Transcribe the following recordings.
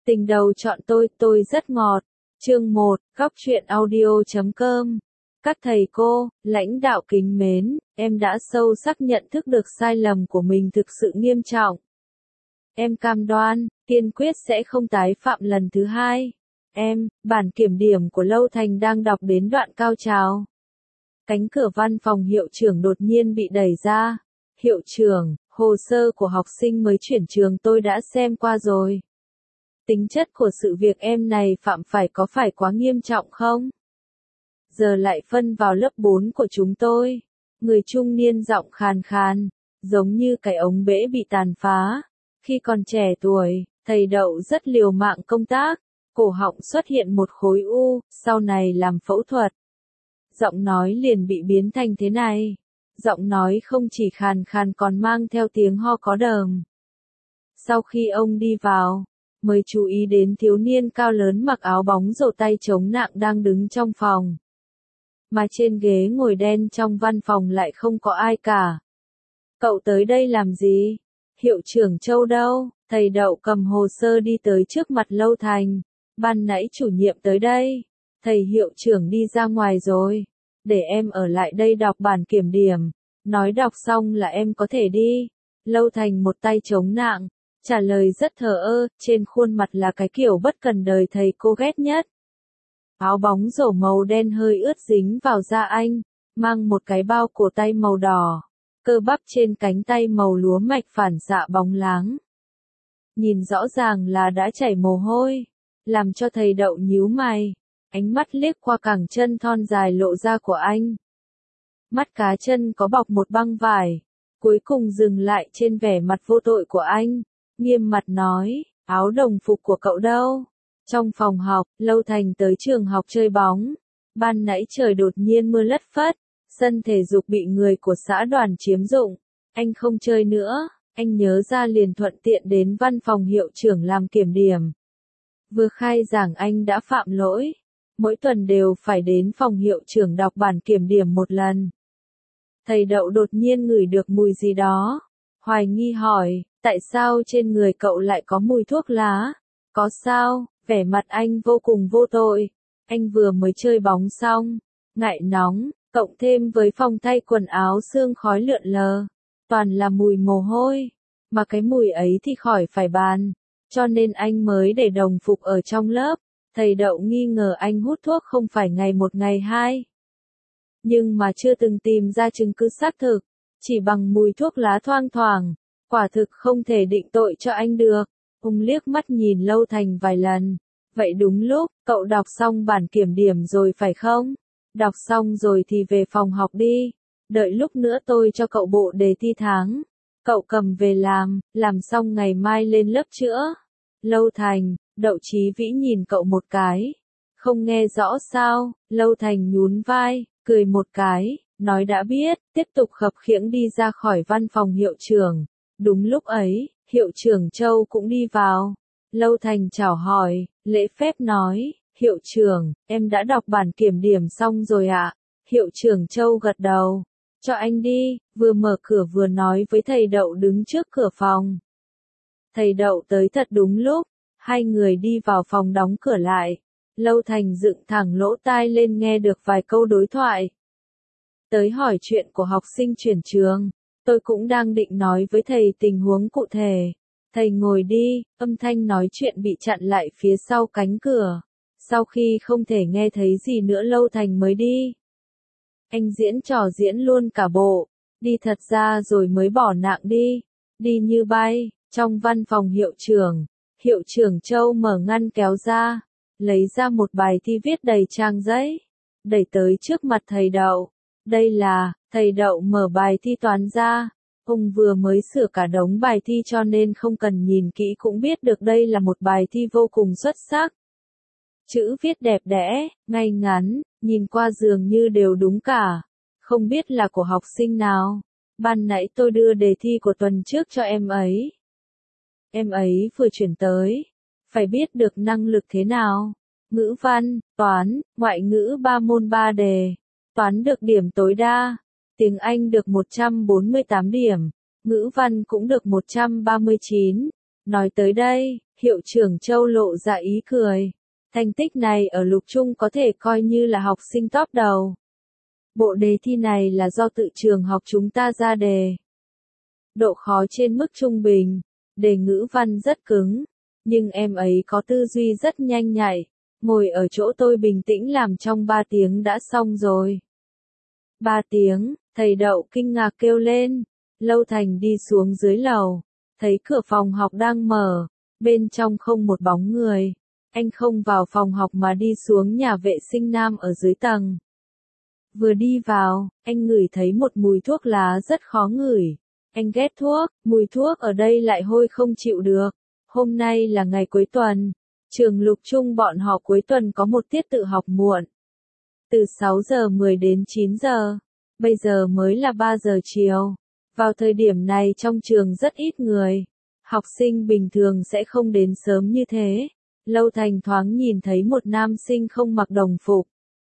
Tình đầu chọn tôi rất ngọt. Chương 1, góc truyện audio.com. Các thầy cô, lãnh đạo kính mến, em đã sâu sắc nhận thức được sai lầm của mình thực sự nghiêm trọng. Em cam đoan, kiên quyết sẽ không tái phạm lần thứ hai. Bản kiểm điểm của Lâu Thành đang đọc đến đoạn cao trào. Cánh cửa văn phòng hiệu trưởng đột nhiên bị đẩy ra. Hiệu trưởng, hồ sơ của học sinh mới chuyển trường tôi đã xem qua rồi. Tính chất của sự việc em này phạm phải có phải quá nghiêm trọng không? Giờ lại phân vào lớp 4 của chúng tôi. Người trung niên giọng khàn khàn, giống như cái ống bể bị tàn phá. Khi còn trẻ tuổi, thầy Đậu rất liều mạng công tác, cổ họng xuất hiện một khối u, sau này làm phẫu thuật. Giọng nói liền bị biến thành thế này. Giọng nói không chỉ khàn khàn còn mang theo tiếng ho có đờm. Sau khi ông đi vào, mới chú ý đến thiếu niên cao lớn mặc áo bóng rổ tay chống nặng đang đứng trong phòng. Mà trên ghế ngồi đen trong văn phòng lại không có ai cả. Cậu tới đây làm gì? Hiệu trưởng Châu đâu? Thầy Đậu cầm hồ sơ đi tới trước mặt Lâu Thành. Ban nãy chủ nhiệm tới đây. Thầy hiệu trưởng đi ra ngoài rồi. Để em ở lại đây đọc bản kiểm điểm. Nói đọc xong là em có thể đi. Lâu Thành một tay chống nặng, trả lời rất thờ ơ, trên khuôn mặt là cái kiểu bất cần đời thầy cô ghét nhất. Áo bóng rổ màu đen hơi ướt dính vào da anh, mang một cái bao cổ tay màu đỏ, cơ bắp trên cánh tay màu lúa mạch phản xạ bóng láng. Nhìn rõ ràng là đã chảy mồ hôi, làm cho thầy Đậu nhíu mày, ánh mắt liếc qua cẳng chân thon dài lộ ra của anh. Mắt cá chân có bọc một băng vải, cuối cùng dừng lại trên vẻ mặt vô tội của anh, nghiêm mặt nói, áo đồng phục của cậu đâu? Trong phòng học, Lâu Thành tới trường học chơi bóng. Ban nãy trời đột nhiên mưa lất phất, sân thể dục bị người của xã đoàn chiếm dụng. Anh không chơi nữa, anh nhớ ra liền thuận tiện đến văn phòng hiệu trưởng làm kiểm điểm. Vừa khai giảng anh đã phạm lỗi, mỗi tuần đều phải đến phòng hiệu trưởng đọc bản kiểm điểm một lần. Thầy Đậu đột nhiên ngửi được mùi gì đó, hoài nghi hỏi, tại sao trên người cậu lại có mùi thuốc lá? Có sao? Vẻ mặt anh vô cùng vô tội. Anh vừa mới chơi bóng xong, ngại nóng, cộng thêm với phòng thay quần áo sương khói lượn lờ, toàn là mùi mồ hôi, mà cái mùi ấy thì khỏi phải bàn, cho nên anh mới để đồng phục ở trong lớp. Thầy Đậu nghi ngờ anh hút thuốc không phải ngày một ngày hai, nhưng mà chưa từng tìm ra chứng cứ xác thực, chỉ bằng mùi thuốc lá thoang thoảng, quả thực không thể định tội cho anh được. Ông liếc mắt nhìn Lâu Thành vài lần. Vậy đúng lúc, cậu đọc xong bản kiểm điểm rồi phải không? Đọc xong rồi thì về phòng học đi. Đợi lúc nữa tôi cho cậu bộ đề thi tháng. Cậu cầm về làm xong ngày mai lên lớp chữa. Lâu Thành, Đậu Chí Vĩ nhìn cậu một cái. Không nghe rõ sao? Lâu Thành nhún vai, cười một cái, nói đã biết, tiếp tục khập khiễng đi ra khỏi văn phòng hiệu trưởng. Đúng lúc ấy, hiệu trưởng Châu cũng đi vào. Lâu Thành chào hỏi, lễ phép nói, hiệu trưởng, em đã đọc bản kiểm điểm xong rồi ạ. Hiệu trưởng Châu gật đầu, cho anh đi, vừa mở cửa vừa nói với thầy Đậu đứng trước cửa phòng. Thầy Đậu tới thật đúng lúc, hai người đi vào phòng đóng cửa lại. Lâu Thành dựng thẳng lỗ tai lên nghe được vài câu đối thoại. Tới hỏi chuyện của học sinh chuyển trường, tôi cũng đang định nói với thầy tình huống cụ thể. Thầy ngồi đi, âm thanh nói chuyện bị chặn lại phía sau cánh cửa. Sau khi không thể nghe thấy gì nữa Lâu Thành mới đi. Anh diễn trò diễn luôn cả bộ, đi thật ra rồi mới bỏ nạng đi. Đi như bay, trong văn phòng hiệu trưởng Châu mở ngăn kéo ra, lấy ra một bài thi viết đầy trang giấy, đẩy tới trước mặt thầy Đậu. Đây là, thầy Đậu mở bài thi toán ra. Ông vừa mới sửa cả đống bài thi cho nên không cần nhìn kỹ cũng biết được đây là một bài thi vô cùng xuất sắc. Chữ viết đẹp đẽ, ngay ngắn, nhìn qua dường như đều đúng cả. Không biết là của học sinh nào. Ban nãy tôi đưa đề thi của tuần trước cho em ấy. Em ấy vừa chuyển tới. Phải biết được năng lực thế nào. Ngữ văn, toán, ngoại ngữ 3 môn 3 đề. Toán được điểm tối đa. Tiếng Anh được 148 điểm, ngữ văn cũng được 139, Nói tới đây, hiệu trưởng Châu lộ ra ý cười. Thành tích này ở lục trung có thể coi như là học sinh top đầu. Bộ đề thi này là do tự trường học chúng ta ra đề. Độ khó trên mức trung bình, đề ngữ văn rất cứng, nhưng em ấy có tư duy rất nhanh nhạy, ngồi ở chỗ tôi bình tĩnh làm trong 3 tiếng đã xong rồi. 3 tiếng, thầy Đậu kinh ngạc kêu lên. Lâu Thành đi xuống dưới lầu, thấy cửa phòng học đang mở, bên trong không một bóng người. Anh không vào phòng học mà đi xuống nhà vệ sinh nam ở dưới tầng. Vừa đi vào, anh ngửi thấy một mùi thuốc lá rất khó ngửi. Anh ghét thuốc, mùi thuốc ở đây lại hôi không chịu được. Hôm nay là ngày cuối tuần, trường lục trung bọn họ cuối tuần có một tiết tự học muộn. Từ 6 giờ 10 đến 9 giờ, bây giờ mới là 3 giờ chiều. Vào thời điểm này trong trường rất ít người, học sinh bình thường sẽ không đến sớm như thế. Lâu Thành thoáng nhìn thấy một nam sinh không mặc đồng phục.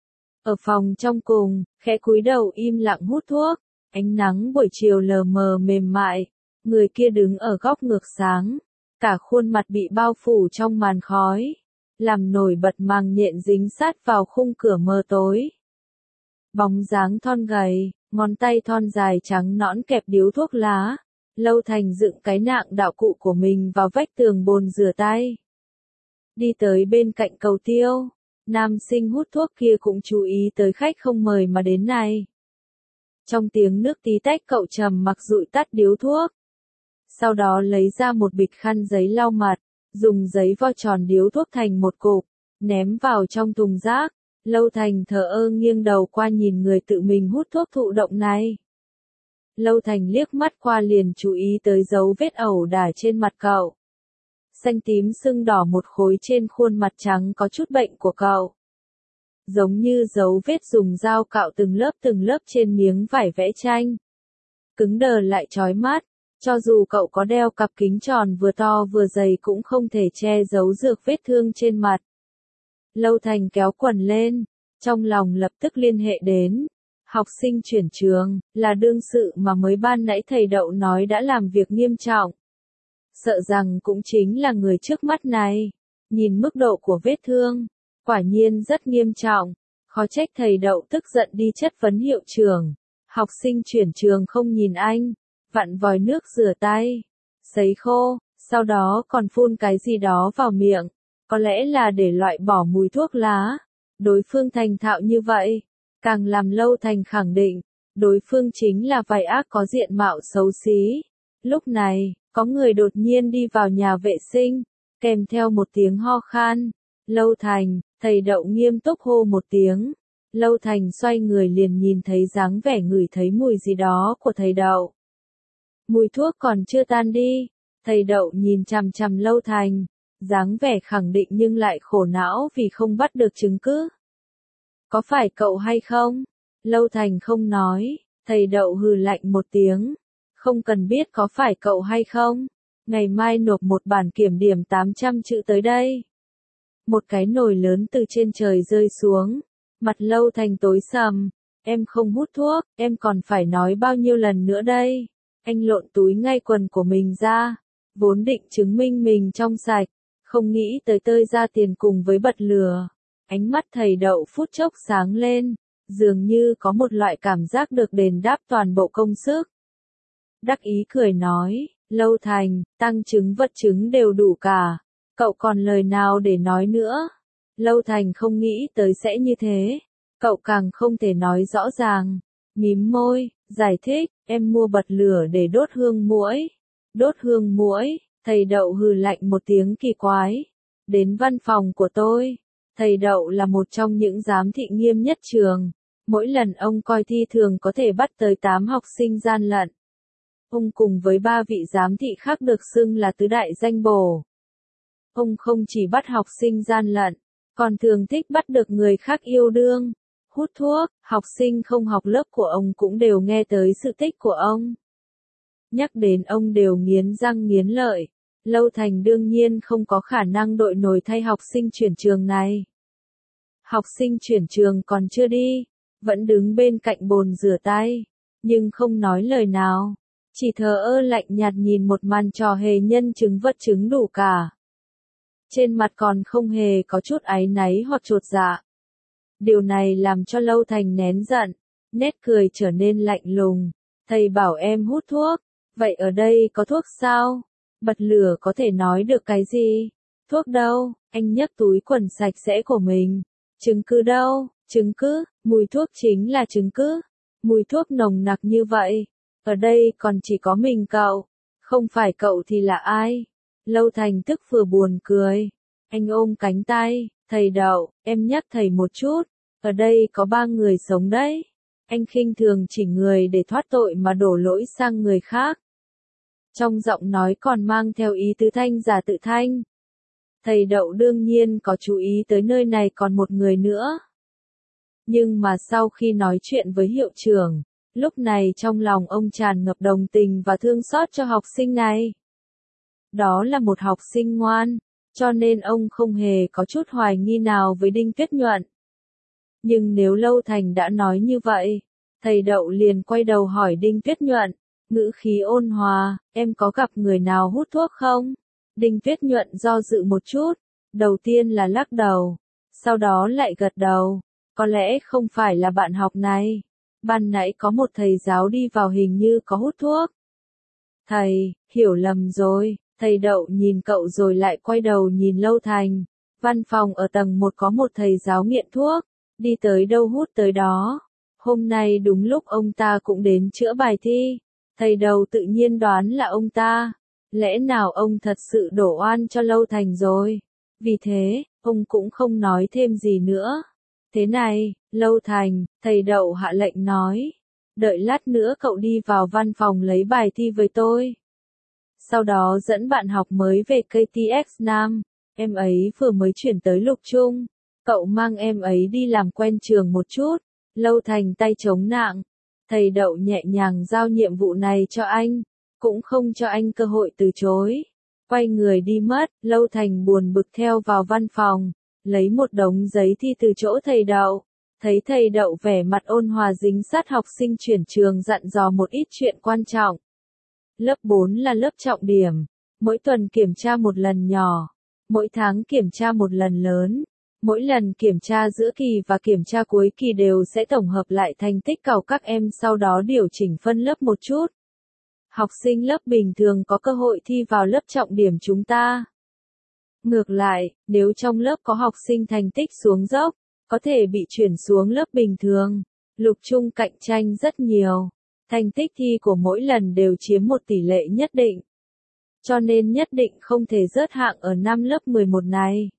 Ở phòng trong cùng, khẽ cúi đầu im lặng hút thuốc, ánh nắng buổi chiều lờ mờ mềm mại, người kia đứng ở góc ngược sáng, cả khuôn mặt bị bao phủ trong màn khói, làm nổi bật màng nhện dính sát vào khung cửa mờ tối. Bóng dáng thon gầy, ngón tay thon dài trắng nõn kẹp điếu thuốc lá, Lâu Thành dựng cái nạng đạo cụ của mình vào vách tường bồn rửa tay. Đi tới bên cạnh cầu tiêu, nam sinh hút thuốc kia cũng chú ý tới khách không mời mà đến này. Trong tiếng nước tí tách cậu trầm mặc dụi tắt điếu thuốc. Sau đó lấy ra một bịch khăn giấy lau mặt, dùng giấy vo tròn điếu thuốc thành một cục, ném vào trong thùng rác. Lâu Thành thờ ơ nghiêng đầu qua nhìn người tự mình hút thuốc thụ động này. Lâu Thành liếc mắt qua liền chú ý tới dấu vết ẩu đả trên mặt cậu. Xanh tím sưng đỏ một khối trên khuôn mặt trắng có chút bệnh của cậu. Giống như dấu vết dùng dao cạo từng lớp trên miếng vải vẽ tranh. Cứng đờ lại chói mắt, cho dù cậu có đeo cặp kính tròn vừa to vừa dày cũng không thể che giấu được vết thương trên mặt. Lâu Thành kéo quần lên, trong lòng lập tức liên hệ đến. Học sinh chuyển trường, là đương sự mà mới ban nãy thầy Đậu nói đã làm việc nghiêm trọng. Sợ rằng cũng chính là người trước mắt này. Nhìn mức độ của vết thương, quả nhiên rất nghiêm trọng. Khó trách thầy Đậu tức giận đi chất vấn hiệu trưởng. Học sinh chuyển trường không nhìn anh, vặn vòi nước rửa tay, sấy khô, sau đó còn phun cái gì đó vào miệng. Có lẽ là để loại bỏ mùi thuốc lá. Đối phương thành thạo như vậy, càng làm Lâu Thành khẳng định, đối phương chính là vài ác có diện mạo xấu xí. Lúc này, có người đột nhiên đi vào nhà vệ sinh, kèm theo một tiếng ho khan. Lâu Thành, thầy Đậu nghiêm túc hô một tiếng. Lâu Thành xoay người liền nhìn thấy dáng vẻ ngửi thấy mùi gì đó của thầy Đậu. Mùi thuốc còn chưa tan đi, thầy Đậu nhìn chằm chằm Lâu Thành, dáng vẻ khẳng định nhưng lại khổ não vì không bắt được chứng cứ. Có phải cậu hay không? Lâu Thành không nói, thầy Đậu hừ lạnh một tiếng. Không cần biết có phải cậu hay không. Ngày mai nộp một bản kiểm điểm 800 chữ tới đây. Một cái nồi lớn từ trên trời rơi xuống. Mặt Lâu Thành tối sầm. Em không hút thuốc, em còn phải nói bao nhiêu lần nữa đây. Anh lộn túi ngay quần của mình ra. Vốn định chứng minh mình trong sạch. Không nghĩ tới tơi ra tiền cùng với bật lửa. Ánh mắt thầy Đậu phút chốc sáng lên. Dường như có một loại cảm giác được đền đáp toàn bộ công sức. Đắc ý cười nói, Lâu Thành, tăng chứng vật chứng đều đủ cả. Cậu còn lời nào để nói nữa? Lâu Thành không nghĩ tới sẽ như thế. Cậu càng không thể nói rõ ràng. Mím môi, giải thích, em mua bật lửa để đốt hương muỗi. Đốt hương muỗi, thầy Đậu hừ lạnh một tiếng kỳ quái. Đến văn phòng của tôi. Thầy Đậu là một trong những giám thị nghiêm nhất trường. Mỗi lần ông coi thi thường có thể bắt tới 8 học sinh gian lận. Ông cùng với 3 vị giám thị khác được xưng là tứ đại danh bổ. Ông không chỉ bắt học sinh gian lận, còn thường thích bắt được người khác yêu đương, hút thuốc. Học sinh không học lớp của ông cũng đều nghe tới sự tích của ông. Nhắc đến ông đều nghiến răng nghiến lợi. Lâu Thành đương nhiên không có khả năng đội nổi thay học sinh chuyển trường này. Học sinh chuyển trường còn chưa đi, vẫn đứng bên cạnh bồn rửa tay, nhưng không nói lời nào. chỉ thờ ơ lạnh nhạt nhìn một màn trò hề nhân chứng vật chứng đủ cả. Trên mặt còn không hề có chút áy náy hoặc chột dạ. Điều này làm cho Lâu Thành nén giận, nét cười trở nên lạnh lùng. Thầy bảo em hút thuốc, vậy ở đây có thuốc sao? Bật lửa có thể nói được cái gì? Thuốc đâu? Anh nhấc túi quần sạch sẽ của mình. Chứng cứ đâu? Chứng cứ? Mùi thuốc chính là chứng cứ. Mùi thuốc nồng nặc như vậy. Ở đây còn chỉ có mình cậu. Không phải cậu thì là ai? Lâu Thành tức vừa buồn cười. Anh ôm cánh tay. Thầy Đậu, em nhắc thầy một chút. Ở đây có 3 người sống đấy. Anh khinh thường chỉ người để thoát tội mà đổ lỗi sang người khác. Trong giọng nói còn mang theo ý tứ thanh giả tự thanh. Thầy Đậu đương nhiên có chú ý tới nơi này còn một người nữa. Nhưng mà sau khi nói chuyện với hiệu trưởng, lúc này trong lòng ông tràn ngập đồng tình và thương xót cho học sinh này. Đó là một học sinh ngoan, cho nên ông không hề có chút hoài nghi nào với Đinh Tuyết Nhuận. Nhưng nếu Lâu Thành đã nói như vậy, thầy Đậu liền quay đầu hỏi Đinh Tuyết Nhuận, ngữ khí ôn hòa, em có gặp người nào hút thuốc không? Đinh Tuyết Nhuận do dự một chút, đầu tiên là lắc đầu, sau đó lại gật đầu, có lẽ không phải là bạn học này. Ban nãy có một thầy giáo đi vào hình như có hút thuốc. Thầy, hiểu lầm rồi, thầy Đậu nhìn cậu rồi lại quay đầu nhìn Lâu Thành. Văn phòng ở tầng 1 có một thầy giáo nghiện thuốc, đi tới đâu hút tới đó. Hôm nay đúng lúc ông ta cũng đến chữa bài thi, thầy Đầu tự nhiên đoán là ông ta. Lẽ nào ông thật sự đổ oan cho Lâu Thành rồi? Vì thế, ông cũng không nói thêm gì nữa. Thế này, Lâu Thành, thầy Đậu hạ lệnh nói. Đợi lát nữa cậu đi vào văn phòng lấy bài thi với tôi. Sau đó dẫn bạn học mới về KTX Nam. Em ấy vừa mới chuyển tới Lục Trung. Cậu mang em ấy đi làm quen trường một chút. Lâu Thành tay chống nạng. Thầy Đậu nhẹ nhàng giao nhiệm vụ này cho anh. Cũng không cho anh cơ hội từ chối. Quay người đi mất, Lâu Thành buồn bực theo vào văn phòng, lấy một đống giấy thi từ chỗ thầy Đậu. Thấy thầy Đậu vẻ mặt ôn hòa dính sát học sinh chuyển trường dặn dò một ít chuyện quan trọng. Lớp 4 là lớp trọng điểm, mỗi tuần kiểm tra một lần nhỏ, mỗi tháng kiểm tra một lần lớn. Mỗi lần kiểm tra giữa kỳ và kiểm tra cuối kỳ đều sẽ tổng hợp lại thành tích của các em, sau đó điều chỉnh phân lớp một chút. Học sinh lớp bình thường có cơ hội thi vào lớp trọng điểm chúng ta. Ngược lại, nếu trong lớp có học sinh thành tích xuống dốc, có thể bị chuyển xuống lớp bình thường. Lục Trung cạnh tranh rất nhiều. Thành tích thi của mỗi lần đều chiếm một tỷ lệ nhất định. Cho nên nhất định không thể rớt hạng ở năm lớp 11 này.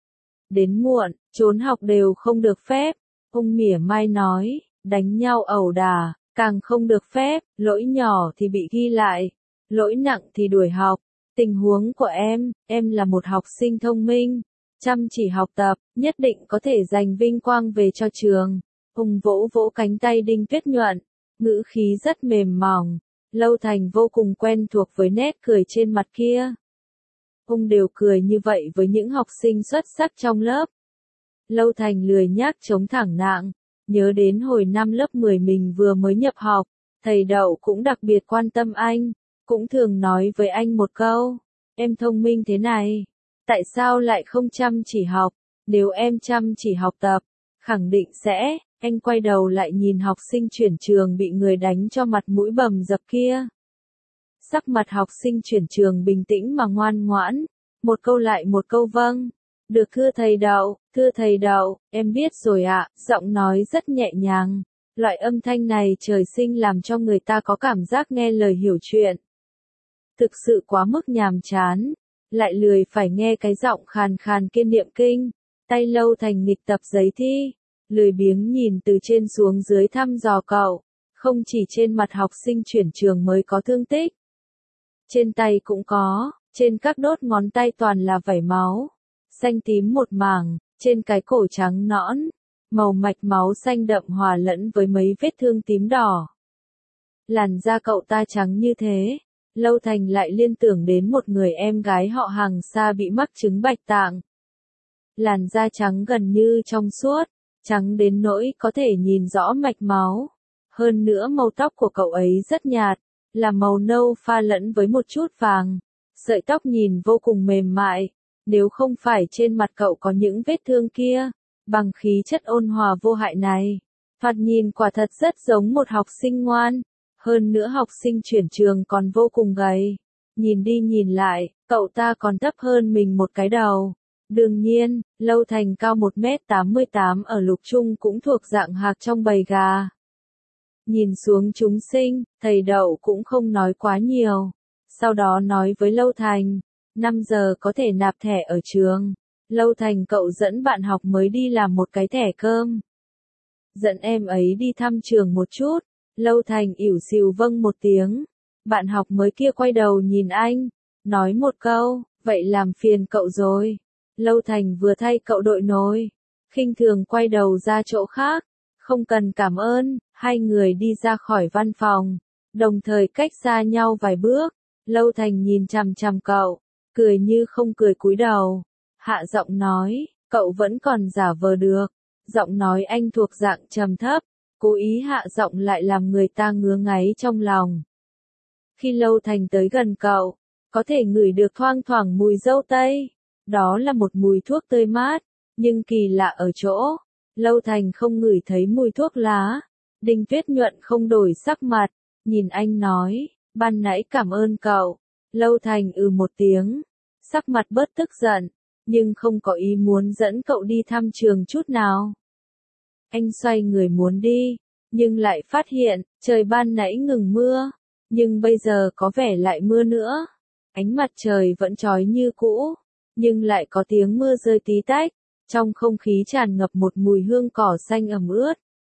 Đến muộn, trốn học đều không được phép. Ông mỉa mai nói, đánh nhau ẩu đả, càng không được phép, lỗi nhỏ thì bị ghi lại, lỗi nặng thì đuổi học. Tình huống của em là một học sinh thông minh, chăm chỉ học tập, nhất định có thể giành vinh quang về cho trường. Ông vỗ vỗ cánh tay Đinh Tuyết Nhuận, ngữ khí rất mềm mỏng. Lâu Thành vô cùng quen thuộc với nét cười trên mặt kia. Ông đều cười như vậy với những học sinh xuất sắc trong lớp. Lâu Thành lười nhác chống thẳng nạng, nhớ đến hồi năm lớp 10 mình vừa mới nhập học, thầy Đậu cũng đặc biệt quan tâm anh, cũng thường nói với anh một câu, em thông minh thế này, tại sao lại không chăm chỉ học, nếu em chăm chỉ học tập, khẳng định sẽ. Anh quay đầu lại nhìn học sinh chuyển trường bị người đánh cho mặt mũi bầm dập kia. Sắc mặt học sinh chuyển trường bình tĩnh mà ngoan ngoãn, một câu lại một câu vâng. Được thưa thầy Đậu, em biết rồi ạ, giọng nói rất nhẹ nhàng. Loại âm thanh này trời sinh làm cho người ta có cảm giác nghe lời hiểu chuyện. Thực sự quá mức nhàm chán, lại lười phải nghe cái giọng khàn khàn kia niệm kinh. Tay Lâu Thành nghịch tập giấy thi, lười biếng nhìn từ trên xuống dưới thăm dò cậu. Không chỉ trên mặt học sinh chuyển trường mới có thương tích, trên tay cũng có, trên các đốt ngón tay toàn là vảy máu, xanh tím một mảng, trên cái cổ trắng nõn, màu mạch máu xanh đậm hòa lẫn với mấy vết thương tím đỏ. Làn da cậu ta trắng như thế, Lâu Thành lại liên tưởng đến một người em gái họ hàng xa bị mắc chứng bạch tạng. Làn da trắng gần như trong suốt, trắng đến nỗi có thể nhìn rõ mạch máu. Hơn nữa màu tóc của cậu ấy rất nhạt, là màu nâu pha lẫn với một chút vàng. Sợi tóc nhìn vô cùng mềm mại, nếu không phải trên mặt cậu có những vết thương kia, bằng khí chất ôn hòa vô hại này, thoạt nhìn quả thật rất giống một học sinh ngoan, hơn nữa học sinh chuyển trường còn vô cùng gầy. Nhìn đi nhìn lại, cậu ta còn thấp hơn mình một cái đầu. Đương nhiên, Lâu Thành cao 1m88 ở lục trung cũng thuộc dạng hạc trong bầy gà. Nhìn xuống chúng sinh, thầy Đậu cũng không nói quá nhiều. Sau đó nói với Lâu Thành, 5 giờ có thể nạp thẻ ở trường. Lâu Thành cậu dẫn bạn học mới đi làm một cái thẻ cơm. Dẫn em ấy đi thăm trường một chút. Lâu Thành ỉu xìu vâng một tiếng. Bạn học mới kia quay đầu nhìn anh, nói một câu, vậy làm phiền cậu rồi. Lâu Thành vừa thay cậu đội nồi, khinh thường quay đầu ra chỗ khác. Không cần cảm ơn, hai người đi ra khỏi văn phòng, đồng thời cách xa nhau vài bước. Lâu Thành nhìn chằm chằm cậu, cười như không cười cúi đầu. Hạ giọng nói, cậu vẫn còn giả vờ được. Giọng nói anh thuộc dạng trầm thấp, cố ý hạ giọng lại làm người ta ngứa ngáy trong lòng. Khi Lâu Thành tới gần cậu, có thể ngửi được thoang thoảng mùi dâu tây. Đó là một mùi thuốc tươi mát, nhưng kỳ lạ ở chỗ, Lâu Thành không ngửi thấy mùi thuốc lá. Đinh Tuyết Nhuận không đổi sắc mặt, nhìn anh nói, ban nãy cảm ơn cậu. Lâu Thành một tiếng, sắc mặt bớt tức giận, nhưng không có ý muốn dẫn cậu đi thăm trường chút nào. Anh xoay người muốn đi, nhưng lại phát hiện, trời ban nãy ngừng mưa, nhưng bây giờ có vẻ lại mưa nữa. Ánh mặt trời vẫn chói như cũ, nhưng lại có tiếng mưa rơi tí tách, trong không khí tràn ngập một mùi hương cỏ xanh ẩm ướt.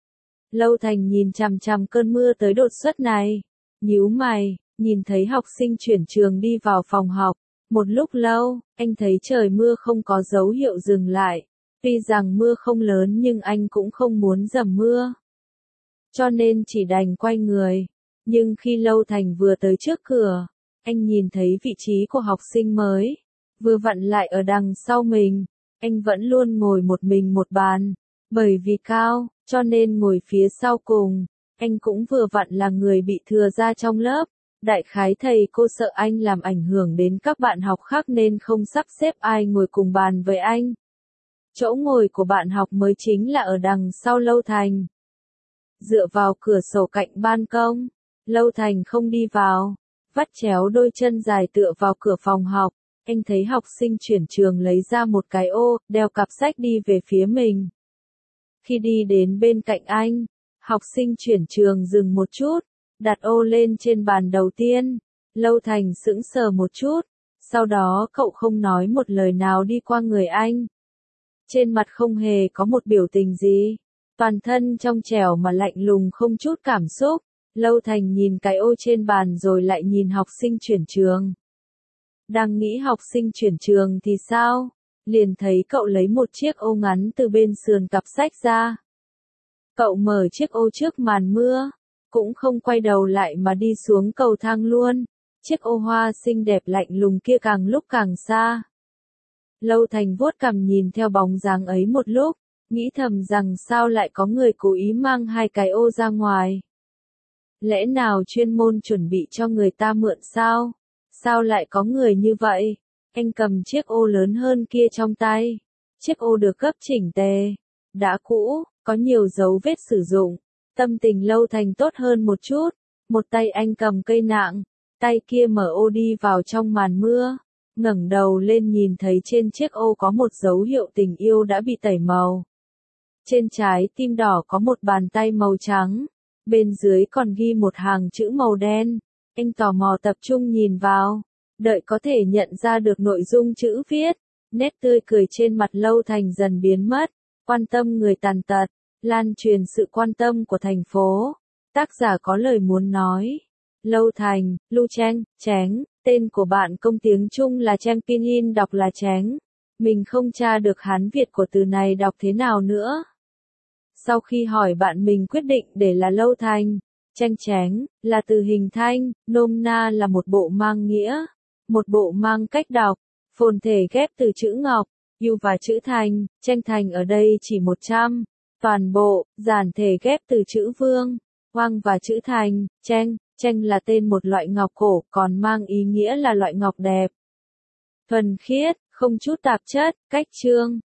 Lâu Thành nhìn chằm chằm cơn mưa tới đột xuất này, nhíu mày, nhìn thấy học sinh chuyển trường đi vào phòng học. Một lúc lâu, anh thấy trời mưa không có dấu hiệu dừng lại. Tuy rằng mưa không lớn nhưng anh cũng không muốn dầm mưa, cho nên chỉ đành quay người. Nhưng khi Lâu Thành vừa tới trước cửa, anh nhìn thấy vị trí của học sinh mới, vừa vặn lại ở đằng sau mình. Anh vẫn luôn ngồi một mình một bàn, bởi vì cao, cho nên ngồi phía sau cùng. Anh cũng vừa vặn là người bị thừa ra trong lớp. Đại khái thầy cô sợ anh làm ảnh hưởng đến các bạn học khác nên không sắp xếp ai ngồi cùng bàn với anh. Chỗ ngồi của bạn học mới chính là ở đằng sau Lâu Thành. Dựa vào cửa sổ cạnh ban công, Lâu Thành không đi vào, vắt chéo đôi chân dài tựa vào cửa phòng học. Anh thấy học sinh chuyển trường lấy ra một cái ô, đeo cặp sách đi về phía mình. Khi đi đến bên cạnh anh, học sinh chuyển trường dừng một chút, đặt ô lên trên bàn đầu tiên. Lâu Thành sững sờ một chút, sau đó cậu không nói một lời nào đi qua người anh. Trên mặt không hề có một biểu tình gì, toàn thân trong trẻo mà lạnh lùng không chút cảm xúc. Lâu Thành nhìn cái ô trên bàn rồi lại nhìn học sinh chuyển trường. Đang nghĩ học sinh chuyển trường thì sao, liền thấy cậu lấy một chiếc ô ngắn từ bên sườn cặp sách ra. Cậu mở chiếc ô trước màn mưa, cũng không quay đầu lại mà đi xuống cầu thang luôn. Chiếc ô hoa xinh đẹp lạnh lùng kia càng lúc càng xa. Lâu Thành vuốt cằm nhìn theo bóng dáng ấy một lúc, nghĩ thầm rằng sao lại có người cố ý mang hai cái ô ra ngoài. Lẽ nào chuyên môn chuẩn bị cho người ta mượn sao? Sao lại có người như vậy? Anh cầm chiếc ô lớn hơn kia trong tay. Chiếc ô được gấp chỉnh tề, đã cũ, có nhiều dấu vết sử dụng. Tâm tình Lâu Thành tốt hơn một chút. Một tay anh cầm cây nạng, tay kia mở ô đi vào trong màn mưa. Ngẩng đầu lên nhìn thấy trên chiếc ô có một dấu hiệu tình yêu đã bị tẩy màu. Trên trái tim đỏ có một bàn tay màu trắng, bên dưới còn ghi một hàng chữ màu đen. Anh tò mò tập trung nhìn vào, đợi có thể nhận ra được nội dung chữ viết. Nét tươi cười trên mặt Lâu Thành dần biến mất. Quan tâm người tàn tật, lan truyền sự quan tâm của thành phố. Tác giả có lời muốn nói. Lâu Thành, Lu Cheng, Chén, tên của bạn công tiếng Trung là Cheng Pinyin đọc là Chén. Mình không tra được Hán Việt của từ này đọc thế nào nữa. Sau khi hỏi bạn mình quyết định để là Lâu Thành. Cheng Chén, là từ hình thanh, nôm na là một bộ mang nghĩa. Một bộ mang cách đọc, phồn thể ghép từ chữ ngọc, U và chữ thành, Cheng Thành ở đây chỉ 100. Toàn bộ, giản thể ghép từ chữ vương, Hoang và chữ thành, Cheng, Chanh là tên một loại ngọc cổ, còn mang ý nghĩa là loại ngọc đẹp, thuần khiết, không chút tạp chất. Cách chương